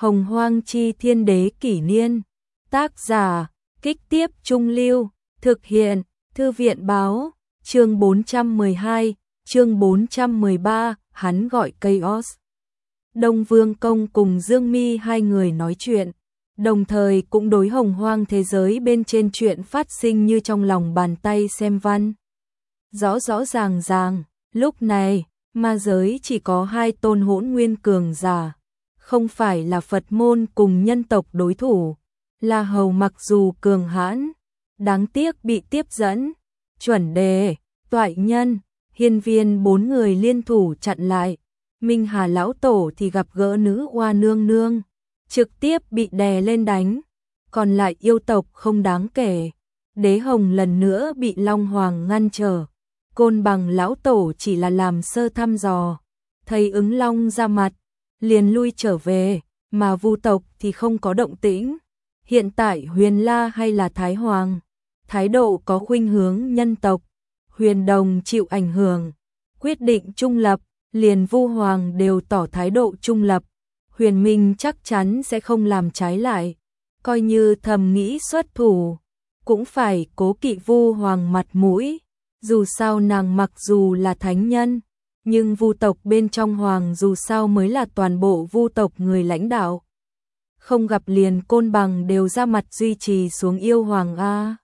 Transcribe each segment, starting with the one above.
Hồng Hoang Chi Thiên Đế Kỷ Niên. Tác giả, Kích Tiếp Trung Lưu. Thực hiện, Thư viện Báo. Chương 412, chương 413, hắn gọi Chaos. Đông Vương Công cùng Dương Mi hai người nói chuyện, đồng thời cũng đối hồng hoang thế giới bên trên chuyện phát sinh như trong lòng bàn tay xem văn. Rõ rõ ràng ràng, lúc này, ma giới chỉ có hai tôn hỗn nguyên cường giả, không phải là Phật môn cùng nhân tộc đối thủ, La Hầu mặc dù cường hãn, đáng tiếc bị tiếp dẫn, Chuẩn Đề, Toại Nhân, Hiên Viên bốn người liên thủ chặn lại. Minh Hà lão tổ thì gặp gỡ nữ oa nương nương, trực tiếp bị đè lên đánh, còn lại yêu tộc không đáng kể. Đế Hồng lần nữa bị Long Hoàng ngăn trở, Côn Bằng lão tổ chỉ là làm sơ thăm dò, thấy ứng long ra mặt, liền lui trở về, mà Vu tộc thì không có động tĩnh. Hiện tại Huyền La hay là Thái Hoàng, thái độ có khuynh hướng nhân tộc, Huyền Đồng chịu ảnh hưởng, quyết định trung lập. Liền Vu Hoàng đều tỏ thái độ trung lập, Huyền Minh chắc chắn sẽ không làm trái lại, coi như thầm nghĩ xuất thủ, cũng phải cố kỵ Vu Hoàng mặt mũi, dù sao nàng mặc dù là thánh nhân, nhưng Vu tộc bên trong Hoàng dù sao mới là toàn bộ Vu tộc người lãnh đạo. Không gặp liền Côn Bằng đều ra mặt duy trì xuống yêu Hoàng a.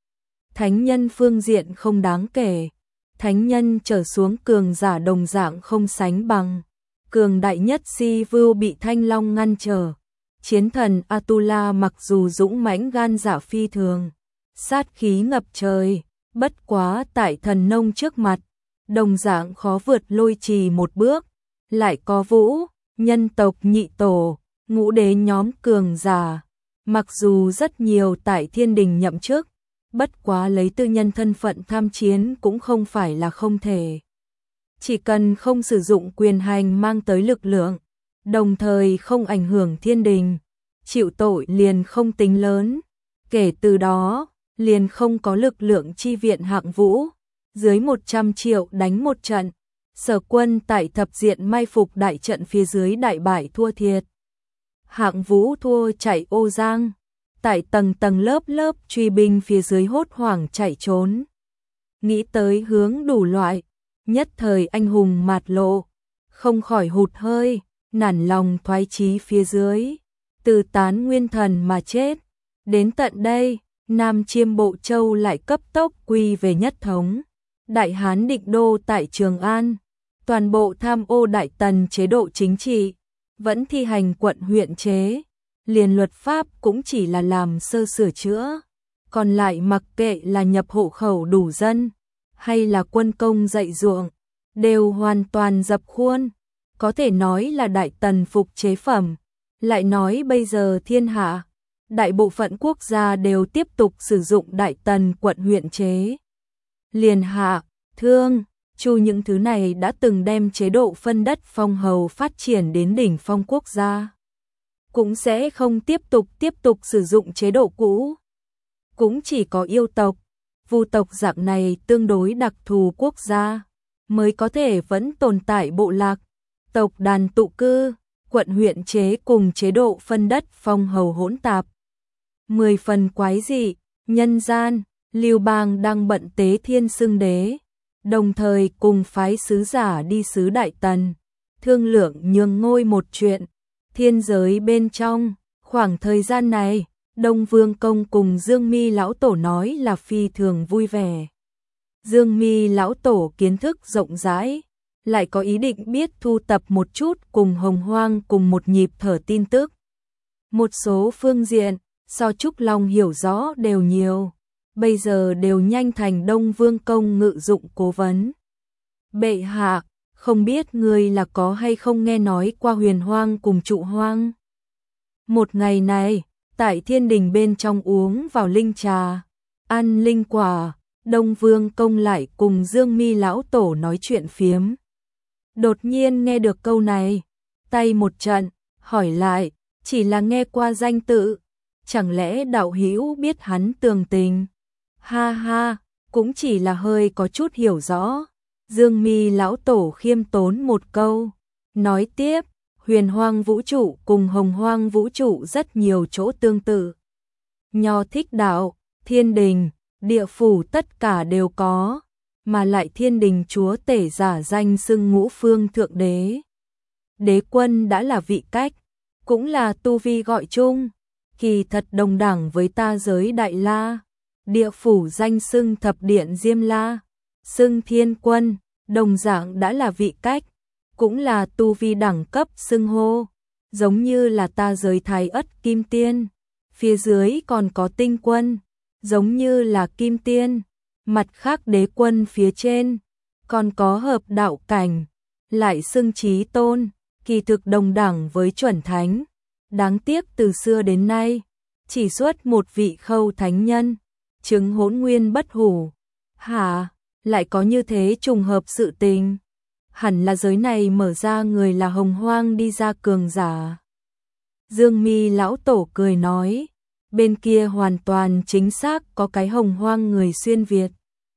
Thánh nhân phương diện không đáng kể. Thánh nhân trở xuống cường giả đồng dạng không sánh bằng. Cường đại nhất Si Vưu bị Thanh Long ngăn trở. Chiến thần Atula mặc dù dũng mãnh gan dạ phi thường, sát khí ngập trời, bất quá tại thần nông trước mặt, đồng dạng khó vượt lôi trì một bước. Lại có Vũ, nhân tộc nhị tổ, ngũ đế nhóm cường giả, mặc dù rất nhiều tại thiên đình nhậm chức, bất quá lấy tư nhân thân phận tham chiến cũng không phải là không thể. Chỉ cần không sử dụng quyền hành mang tới lực lượng, đồng thời không ảnh hưởng thiên đình, chịu tội liền không tính lớn. Kể từ đó, liền không có lực lượng chi viện hạng Vũ, dưới 100 triệu đánh một trận. Sở Quân tại thập diện mai phục đại trận phía dưới đại bại thua thiệt. Hạng Vũ thua chạy ô giang. Tại tầng tầng lớp lớp truy binh phía dưới hốt hoảng chạy trốn. Nghĩ tới hướng đủ loại, nhất thời anh hùng mạt lộ, không khỏi hụt hơi, nản lòng thoái chí phía dưới, từ tán nguyên thần mà chết. Đến tận đây, Nam Chiêm Bộ Châu lại cấp tốc quy về nhất thống. Đại Hán định đô tại Trường An, toàn bộ tham ô đại tần chế độ chính trị, vẫn thi hành quận huyện chế. Liền luật pháp cũng chỉ là làm sơ sửa chữa, còn lại mặc kệ là nhập hộ khẩu đủ dân, hay là quân công dạy ruộng, đều hoàn toàn dập khuôn, có thể nói là đại tần phục chế phẩm. Lại nói bây giờ thiên hạ, đại bộ phận quốc gia đều tiếp tục sử dụng đại tần quận huyện chế. Liền Hạ, Thương, Chu những thứ này đã từng đem chế độ phân đất phong hầu phát triển đến đỉnh phong quốc gia, cũng sẽ không tiếp tục sử dụng chế độ cũ. Cũng chỉ có yêu tộc, Vu tộc dạng này tương đối đặc thù quốc gia, mới có thể vẫn tồn tại bộ lạc, tộc đàn tụ cư, quận huyện chế cùng chế độ phân đất phong hầu hỗn tạp. 10 phần quái dị, nhân gian, Lưu Bang đang bận tế thiên xưng đế, đồng thời cùng phái sứ giả đi sứ Đại Tần, thương lượng nhường ngôi một chuyện. Thiên giới bên trong, khoảng thời gian này, Đông Vương Công cùng Dương Mi lão tổ nói là phi thường vui vẻ. Dương Mi lão tổ kiến thức rộng rãi, lại có ý định biết thu tập một chút cùng hồng hoang cùng một nhịp thở tin tức. Một số phương diện, so Trúc Long hiểu rõ đều nhiều, bây giờ đều nhanh thành Đông Vương Công ngự dụng cố vấn. Bệ hạ, không biết người là có hay không nghe nói qua Huyền Hoang cùng Trụ Hoang. Một ngày này, tại thiên đình bên trong uống vào linh trà, ăn linh quả, Đông Vương Công lại cùng Dương Mi lão tổ nói chuyện phiếm. Đột nhiên nghe được câu này, tay một trận, hỏi lại, chỉ là nghe qua danh tự, chẳng lẽ đạo hữu biết hắn tường tình? Ha ha, cũng chỉ là hơi có chút hiểu rõ. Dương Mi lão tổ khiêm tốn một câu, nói tiếp, Huyền Hoang vũ trụ cùng Hồng Hoang vũ trụ rất nhiều chỗ tương tự. Nho Thích Đạo, Thiên Đình, địa phủ tất cả đều có, mà lại Thiên Đình chúa tể giả danh xưng Ngũ Phương Thượng Đế. Đế quân đã là vị cách, cũng là tu vi gọi chung, kỳ thật đồng đẳng với ta giới Đại La. Địa phủ danh xưng Thập Điện Diêm La, xưng Thiên Quân, đồng dạng đã là vị cách, cũng là tu vi đẳng cấp xưng hô, giống như là ta giới Thái Ất Kim Tiên, phía dưới còn có Tinh Quân, giống như là Kim Tiên, mặt khác đế quân phía trên, còn có hợp đạo cảnh, lại xưng Chí Tôn, kỳ thực đồng đẳng với chuẩn thánh. Đáng tiếc từ xưa đến nay, chỉ xuất một vị Khâu thánh nhân, chứng Hỗn Nguyên bất hủ. Hả, lại có như thế trùng hợp sự tình. Hẳn là giới này mở ra người là Hồng Hoang đi ra cường giả. Dương Mi lão tổ cười nói, bên kia hoàn toàn chính xác có cái Hồng Hoang người xuyên Việt.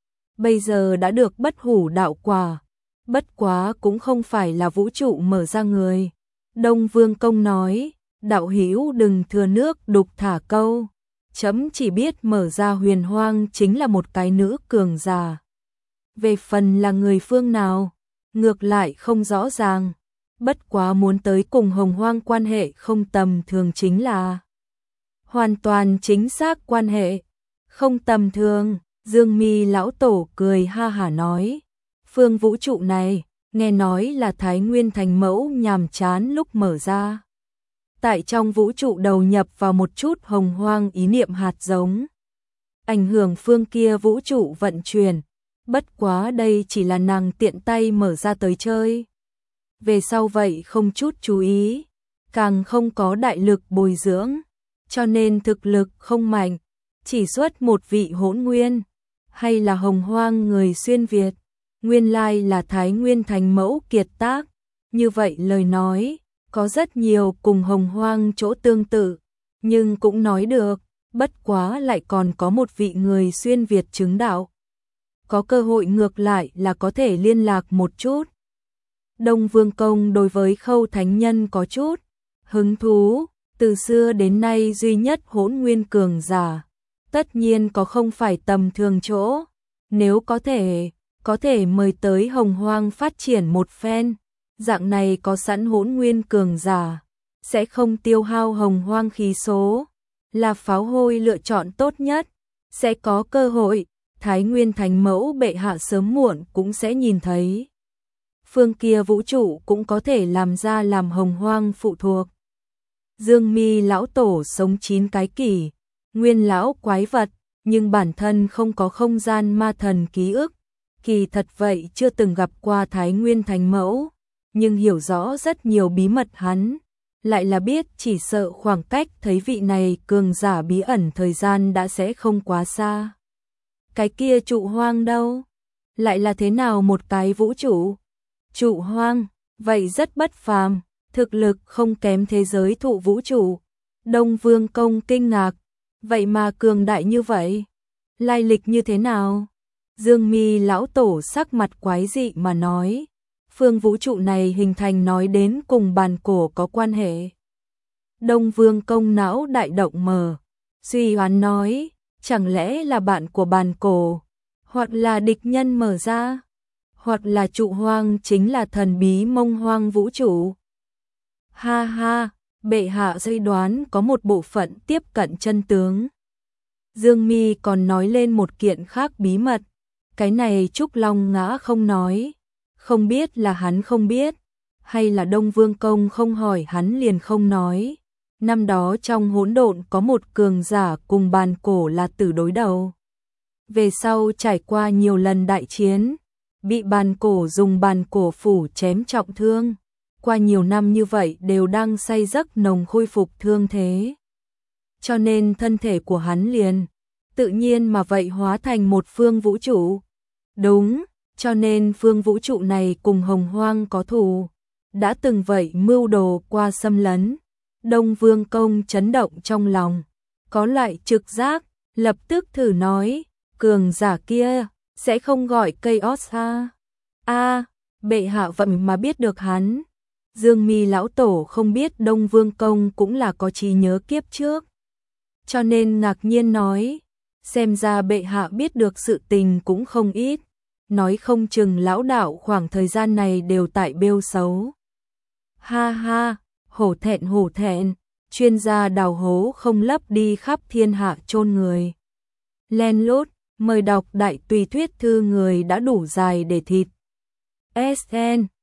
Bây giờ đã được bất hủ đạo quả, bất quá cũng không phải là vũ trụ mở ra người. Đông Vương Công nói, đạo hữu đừng thừa nước đục thả câu, chấm chỉ biết mở ra Huyền Hoang chính là một cái nữ cường giả. Về phần là người phương nào, ngược lại không rõ ràng, bất quá muốn tới cùng Hồng Hoang quan hệ không tầm thường chính là hoàn toàn chính xác quan hệ không tầm thường. Dương Mi lão tổ cười ha hả nói, phương vũ trụ này nghe nói là Thái Nguyên Thành Mẫu nhàm chán lúc mở ra, tại trong vũ trụ đầu nhập vào một chút Hồng Hoang ý niệm hạt giống, ảnh hưởng phương kia vũ trụ vận chuyển. Bất quá đây chỉ là nàng tiện tay mở ra tới chơi. Về sau vậy không chút chú ý, càng không có đại lực bồi dưỡng, cho nên thực lực không mạnh, chỉ xuất một vị Hỗn Nguyên, hay là Hồng Hoang người xuyên Việt, nguyên lai là Thái Nguyên Thành Mẫu kiệt tác. Như vậy lời nói, có rất nhiều cùng Hồng Hoang chỗ tương tự, nhưng cũng nói được, bất quá lại còn có một vị người xuyên Việt chứng đạo. Có cơ hội ngược lại là có thể liên lạc một chút. Đông Vương Công đối với Khâu thánh nhân có chút hứng thú, từ xưa đến nay duy nhất Hỗn Nguyên cường giả, tất nhiên có không phải tầm thường chỗ, nếu có thể mời tới Hồng Hoang phát triển một phen, dạng này có sẵn Hỗn Nguyên cường giả, sẽ không tiêu hao Hồng Hoang khí số, là pháo hôi lựa chọn tốt nhất, sẽ có cơ hội. Thái Nguyên Thành Mẫu bệ hạ sớm muộn cũng sẽ nhìn thấy. Phương kia vũ trụ cũng có thể làm ra làm Hồng Hoang phụ thuộc. Dương Mi lão tổ sống 9 cái kỷ, nguyên lão quái vật, nhưng bản thân không có không gian ma thần ký ức. Kỳ thật vậy chưa từng gặp qua Thái Nguyên Thành Mẫu, nhưng hiểu rõ rất nhiều bí mật hắn. Lại là biết chỉ sợ khoảng cách thấy vị này cường giả bí ẩn thời gian đã sẽ không quá xa. Cái kia trụ hoang đâu? Lại là thế nào một cái vũ trụ? Trụ hoang, vậy rất bất phàm, thực lực không kém thế giới thụ vũ trụ. Đông Vương Công kinh ngạc, vậy mà cường đại như vậy? Lai lịch như thế nào? Dương Mi lão tổ sắc mặt quái dị mà nói, phương vũ trụ này hình thành nói đến cùng bàn cổ có quan hệ. Đông Vương Công não đại động mở, suy đoán nói, chẳng lẽ là bạn của bàn cổ, hoặc là địch nhân mở ra, hoặc là trụ hoang chính là thần bí Mông Hoang vũ trụ. Ha ha, bệ hạ suy đoán có một bộ phận tiếp cận chân tướng. Dương Mi còn nói lên một kiện khác bí mật, cái này Trúc Long Ngã không nói, không biết là hắn không biết, hay là Đông Vương Công không hỏi hắn liền không nói. Năm đó trong hỗn độn có một cường giả cùng bàn cổ là tử đối đầu. Về sau trải qua nhiều lần đại chiến, bị bàn cổ dùng bàn cổ phủ chém trọng thương. Qua nhiều năm như vậy đều đang say giấc nồng khôi phục thương thế. Cho nên thân thể của hắn liền, tự nhiên mà vậy hóa thành một phương vũ trụ. Đúng, cho nên phương vũ trụ này cùng Hồng Hoang có thù. Đã từng vậy mưu đồ qua xâm lấn. Đông Vương Công chấn động trong lòng, có loại trực giác, lập tức thử nói, cường giả kia, sẽ không gọi Chaos ha. Bệ hạ vậy mà biết được hắn. Dương Mi lão tổ không biết Đông Vương Công cũng là có trí nhớ kiếp trước, cho nên ngạc nhiên nói, xem ra bệ hạ biết được sự tình cũng không ít, nói không chừng lão đạo khoảng thời gian này đều tại bêu xấu. Ha ha, hổ thẹn, chuyên gia đào hố không lấp đi khắp thiên hạ chôn người. Len lút, mời đọc đại tùy thuyết thư người đã đủ dài để thịt. SN